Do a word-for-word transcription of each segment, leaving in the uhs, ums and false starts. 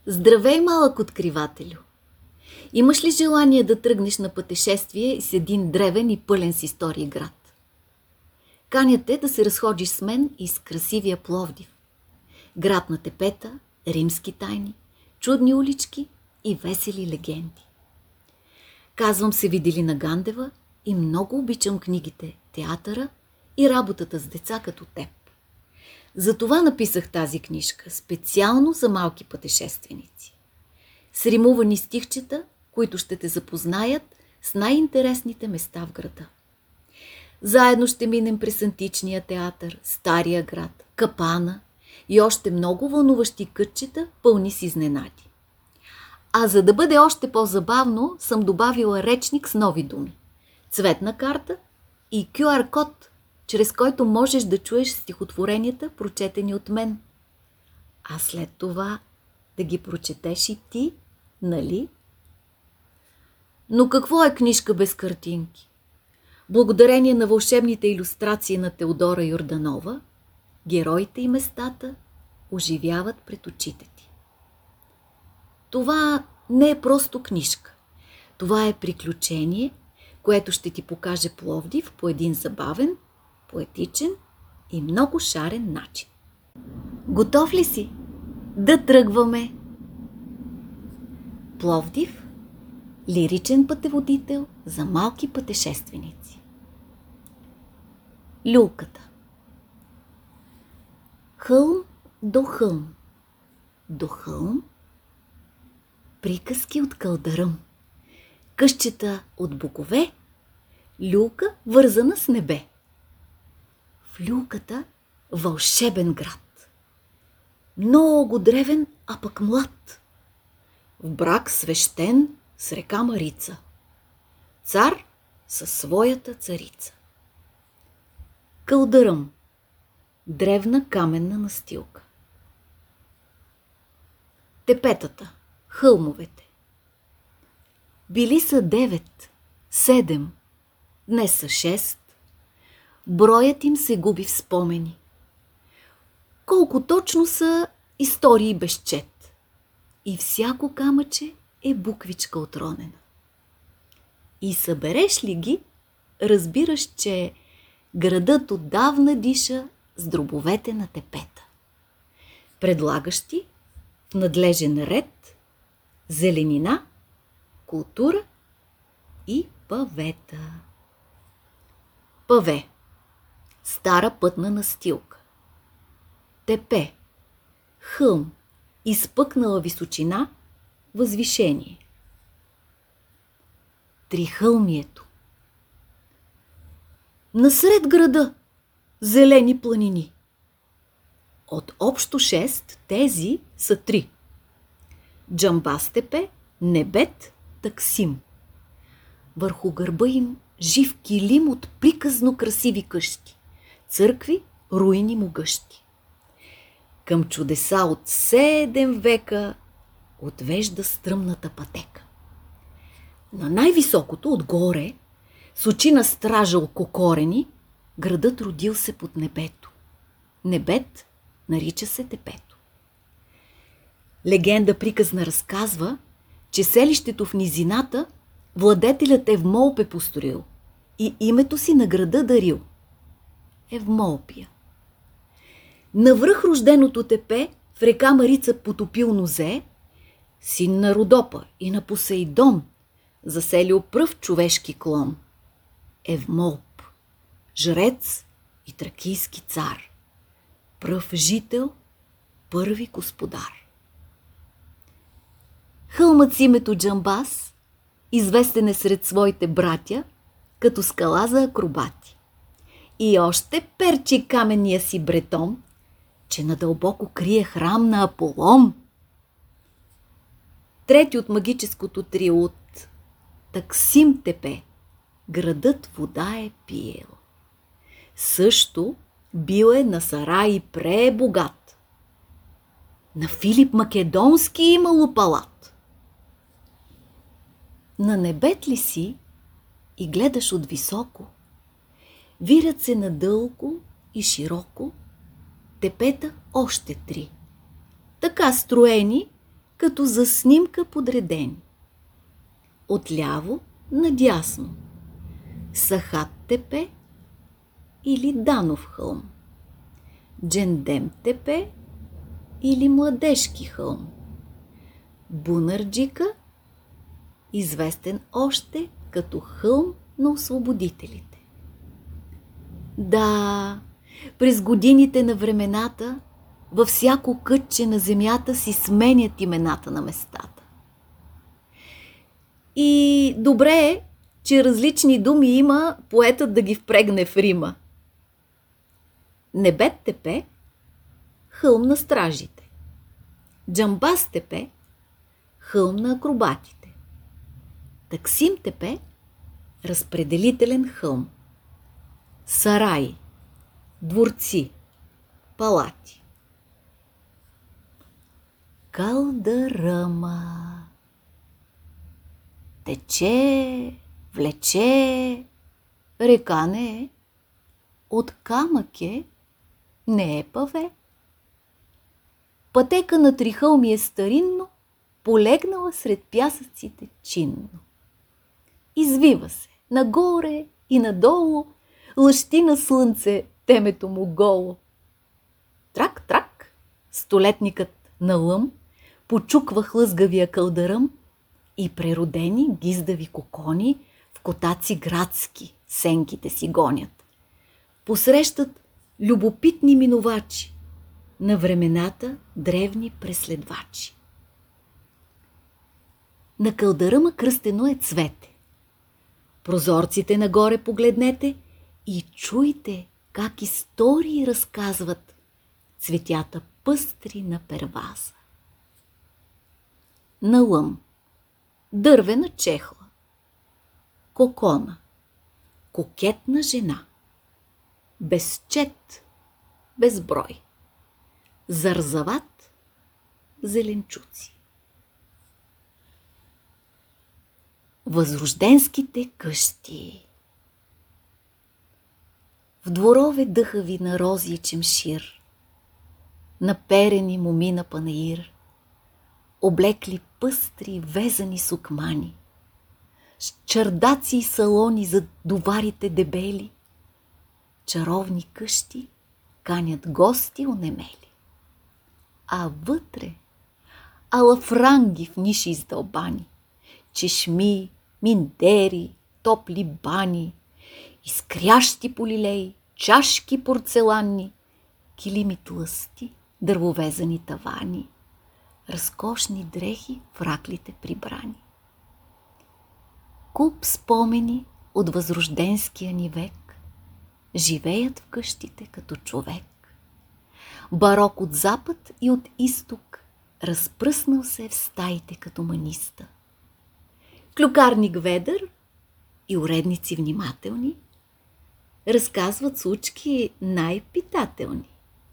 Здравей, малък откривателю! Имаш ли желание да тръгнеш на пътешествие с един древен и пълен с истории град? Каня те да се разходиш с мен и с красивия Пловдив. Град на тепета, римски тайни, чудни улички и весели легенди. Казвам се Виделина Гандева и много обичам книгите, театъра и работата с деца като теб. Затова написах тази книжка, специално за малки пътешественици. С римувани стихчета, които ще те запознаят с най-интересните места в града. Заедно ще минем през античния театър, Стария град, Капана и още много вълнуващи кътчета, пълни с изненади. А за да бъде още по-забавно, съм добавила речник с нови думи, цветна карта и кю ар код, чрез който можеш да чуеш стихотворенията, прочетени от мен. А след това да ги прочетеш и ти, нали? Но какво е книжка без картинки? Благодарение на вълшебните илюстрации на Теодора Йорданова, героите и местата оживяват пред очите ти. Това не е просто книжка. Това е приключение, което ще ти покаже Пловдив по един забавен, поетичен и много шарен начин. Готов ли си? Да тръгваме! Пловдив – лиричен пътеводител за малки пътешественици. Люлката. Хълм до хълм, до хълм, приказки от кълдъръм, къщета от богове, люлка вързана с небе. В люлката вълшебен град, много древен, а пък млад. В брак свещен с река Марица, цар със своята царица. Кълдъръм, древна каменна настилка. Тепетата, хълмовете. Били са девет, седем, днес са шест. Броят им се губи в спомени. Колко точно са истории безчет. И всяко камъче е буквичка отронена. И събереш ли ги, разбираш, че градът отдавна диша с дробовете на тепета. Предлагаш ти в надлежен ред зеленина, култура и павета. Паве. Стара пътна настилка. Тепе. Хълм. Изпъкнала височина, възвишение. Трихълмието. Насред града зелени планини. От общо шест тези са три. Джамбастепе, Небет, Таксим. Върху гърба им жив килим от приказно красиви къщи, църкви, руини могъщи. Към чудеса от седем века отвежда стръмната пътека. На най-високото отгоре, с очи на стража ококорени, градът родил се под небето. Небет нарича се Тепето. Легенда приказна разказва, че селището в низината владетелят Евмолп е построил и името си на града дарил. Евмолпия. Навръх рожденото Тепе в река Марица потопил Нозе, син на Родопа и на Посейдон, заселил пръв човешки клон. Евмолп, жрец и тракийски цар, пръв жител, първи господар. Хълмът с името Джамбас известен е сред своите братя като скала за акробати. И още перчи каменния си бретон, че надълбоко крие храм на Аполон. Трети от магическото трио от Таксим Тепе, градът вода е пиел. Също бил е на Сарай пребогат. На Филип Македонски имало палат. На небет ли си и гледаш от високо, вирят се надълго и широко тепета още три. Така строени, като за снимка подредени. Отляво надясно Сахат тепе или Данов хълм, Джендем тепе или Младежки хълм, Бунарджика, известен още като хълм на освободителите. Да, през годините на времената във всяко кътче на земята си сменят имената на местата. И добре е, че различни думи има поетът да ги впрегне в рима. Небет тепе, хълм на стражите. Джамбаз тепе, хълм на акробатите. Таксим тепе, разпределителен хълм. Сараи, дворци, палати. Калдъръма тече, влече, река не е, от камък е, не е паве. Пътека на три хълми е старинно, полегнала сред пясъците чинно. Извива се нагоре и надолу, лъщи на слънце темето му голо. Трак-трак, столетникът на лъм почуква хлъзгавия кълдъръм и преродени гиздави кокони в котаци градски сенките си гонят. Посрещат любопитни минувачи, на времената древни преследвачи. На кълдъръма кръстено е цвете. Прозорците нагоре погледнете и чуйте как истории разказват цветята пъстри на перваза. На лъм дървена чехла, кокона, кокетна жена, безчет, безброй, зарзават, зеленчуци. Възрожденските къщи. В дворове дъхави на рози и чемшир, наперени моми на панаир, облекли пъстри везани сукмани, с чардаци и салони за доварите дебели, чаровни къщи канят гости онемели. А вътре алафранги в ниши издълбани, чешми, миндери, топли бани, изкрящи полилеи, чашки порцеланни, килими тлъсти, дървовезани тавани, разкошни дрехи в раклите прибрани. Куп спомени от възрожденския ни век живеят в къщите като човек. Барок от запад и от изток разпръснал се в стаите като маниста. Клюкарник ведър и уредници внимателни разказват случки най-питателни.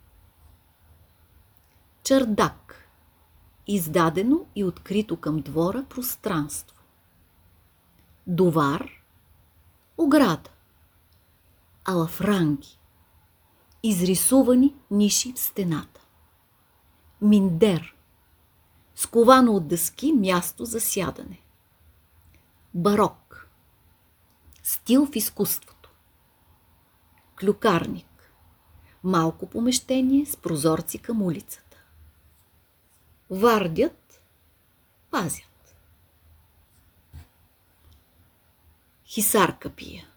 Чардак, издадено и открито към двора пространство. Довар, ограда. Алафранги, изрисувани ниши в стената. Миндер, сковано от дъски място за сядане. Барок, стил в изкуството. Клюкарник, малко помещение с прозорци към улицата. Вардят, пазят. Хисарка пия.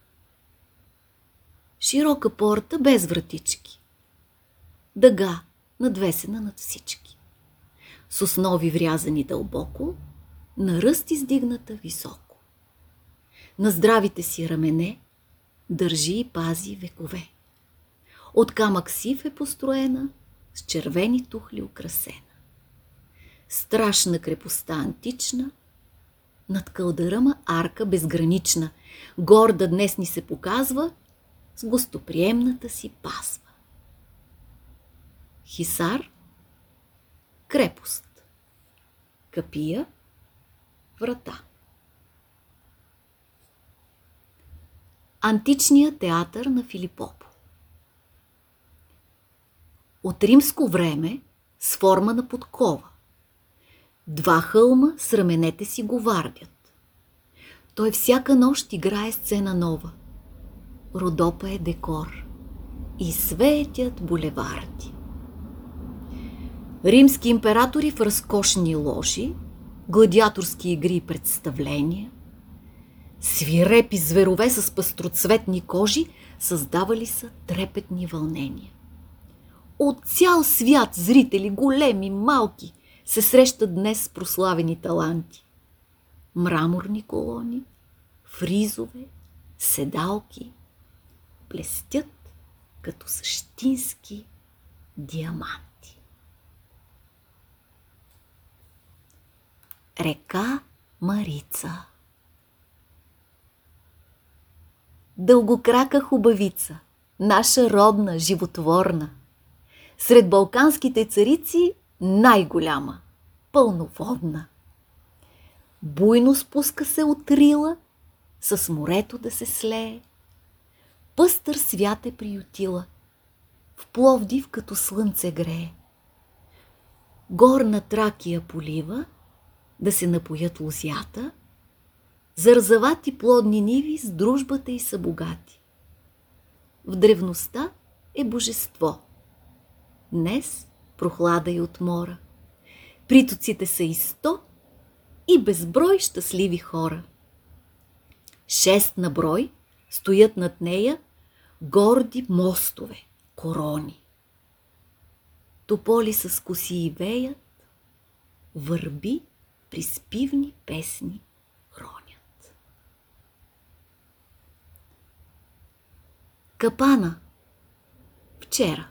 Широка порта без вратички. Дъга, надвесена над всички. С основи врязани дълбоко, на ръст издигната високо. На здравите си рамене държи и пази векове. От камък сив е построена, с червени тухли украсена. Страшна крепостта антична, над кълдъръма арка безгранична, горда днес ни се показва с гостоприемната си пазва. Хисар, крепост. Капия, врата. Античният театър на Филипопо. От римско време с форма на подкова. Два хълма с раменете си го вардят. Той всяка нощ играе сцена нова. Родопа е декор и светят булеварди. Римски императори в разкошни ложи, гладиаторски игри и представления, свирепи зверове с пъстроцветни кожи създавали са трепетни вълнения. От цял свят зрители, големи, малки, се срещат днес с прославени таланти. Мраморни колони, фризове, седалки блестят като същински диаманти. Река Марица. Дългокрака хубавица, наша родна, животворна. Сред балканските царици най-голяма, пълноводна. Буйно спуска се от Рила, с морето да се слее. Пъстър свят е приютила, в Пловдив като слънце грее. Горна Тракия полива, да се напоят лозята, зарзавати плодни ниви с дружбата й са богати. В древността е божество. Днес прохлада и от мора. Притоците са и сто и безброй щастливи хора. Шест на брой стоят над нея горди мостове, корони. Тополи с коси и веят, върби приспивни песни ронят. Капана. Вчера.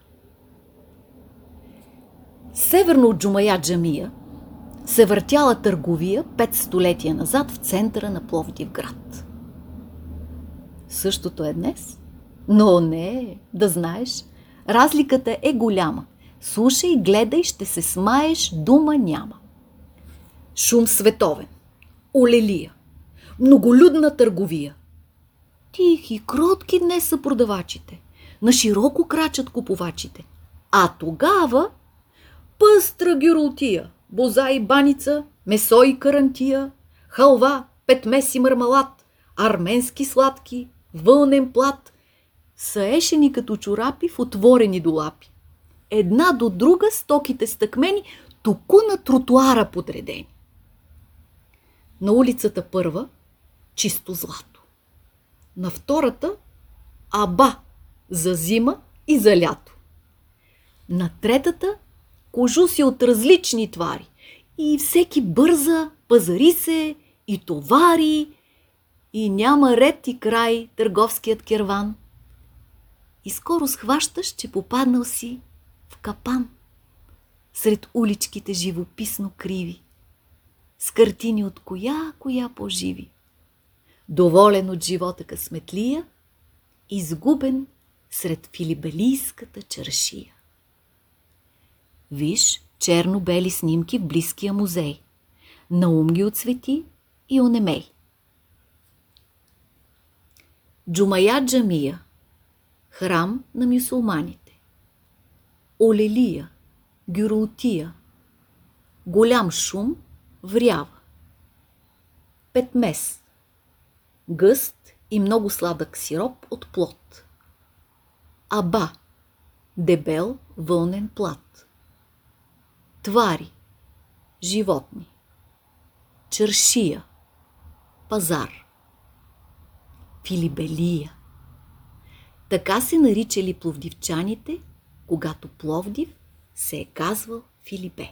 Северно от Джумая джамия се въртяла търговия пет столетия назад в центъра на Пловдивград. Същото е днес, но не, да знаеш, разликата е голяма. Слушай, гледай, ще се смаеш, дума няма. Шум световен, олелия, многолюдна търговия. Тихи, кротки днес са продавачите, на широко крачат купувачите. А тогава пъстра гюролтия, боза и баница, месо и карантия, халва, петмес и мармалад, арменски сладки, вълнен плат, съешени като чорапи в отворени долапи. Една до друга стоките стъкмени, току на тротуара подредени. На улицата първа чисто злато. На втората аба за зима и за лято. На третата кожуси от различни твари и всеки бърза, пазари се и товари и няма ред и край търговският керван. И скоро схващаш, че попаднал си в капан сред уличките живописно криви, с картини от коя, коя по-живи. Доволен от живота късметлия, изгубен сред филибелийската чаршия. Виж черно-бели снимки в близкия музей. Наум ги отцвети и онемей. Джумая джамия, храм на мюсулманите. Олелия, гюрултия, голям шум, врява. Петмес, гъст и много сладък сироп от плод. Аба, дебел вълнен плат. Твари, животни. Чаршия, пазар. Филибелия. Така се наричали пловдивчаните, когато Пловдив се е казвал Филибе.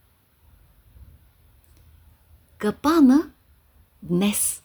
Капана днес.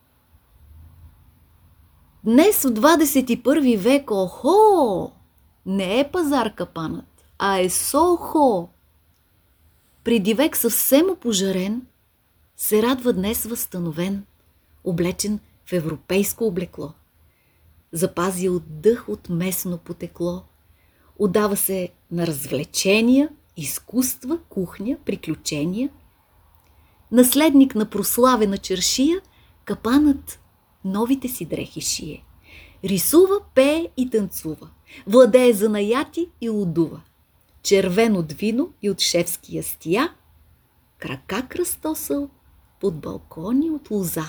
Днес в двадесет и първи век, охо, не е пазар капанът, а е Сохо. Преди век съвсем опожарен, се радва днес възстановен, облечен в европейско облекло. Запазил дъх от местно потекло. Отдава се на развлечения, изкуства, кухня, приключения. Наследник на прославена чаршия, капанът новите си дрехи шие. Рисува, пее и танцува. Владее занаяти и лудува. Червен от вино и от шефски ястия, крака кръстосал под балкони от лоза.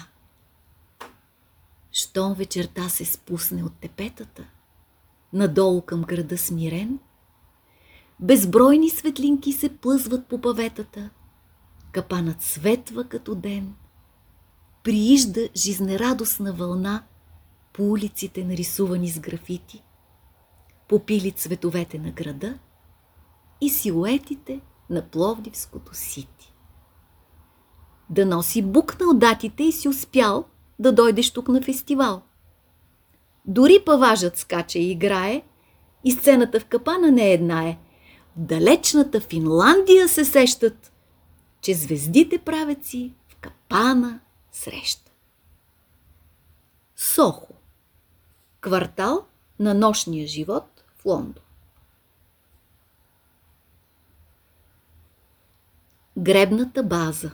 Щом вечерта се спусне от тепетата, надолу към града смирен, безбройни светлинки се плъзват по паветата, капанът светва като ден, приижда жизнерадостна вълна по улиците, нарисувани с графити, попили цветовете на града и силуетите на Пловдивското сити. Да носи букнал датите и си успял да дойдеш тук на фестивал. Дори паважът скача и играе, и сцената в капана не една е. В далечната Финландия се сещат, че звездите правят си в капана среща. Сохо. Квартал на нощния живот в Лондон. Гребната база.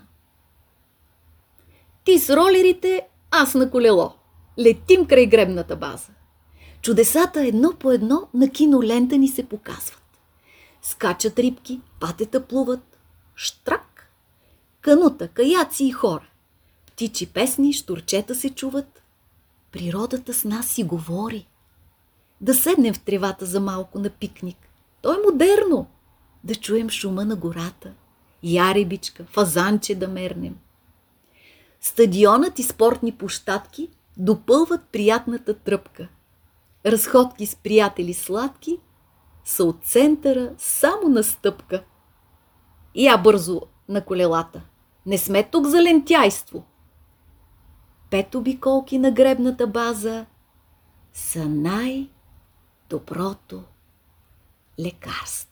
Ти с ролерите, аз на колело. Летим край гребната база. Чудесата едно по едно на кинолента ни се показват. Скачат рибки, патета плуват, штрак, канута, каяци и хора. Птичи песни, штурчета се чуват. Природата с нас си говори. Да седнем в тревата за малко на пикник. То е модерно. Да чуем шума на гората. Яребичка, фазанче да мернем. Стадионът и спортни площадки допълват приятната тръпка. Разходки с приятели сладки са от центъра само на стъпка. Я бързо на колелата. Не сме тук за лентяйство. Пет обиколки на гребната база са най-доброто лекарство.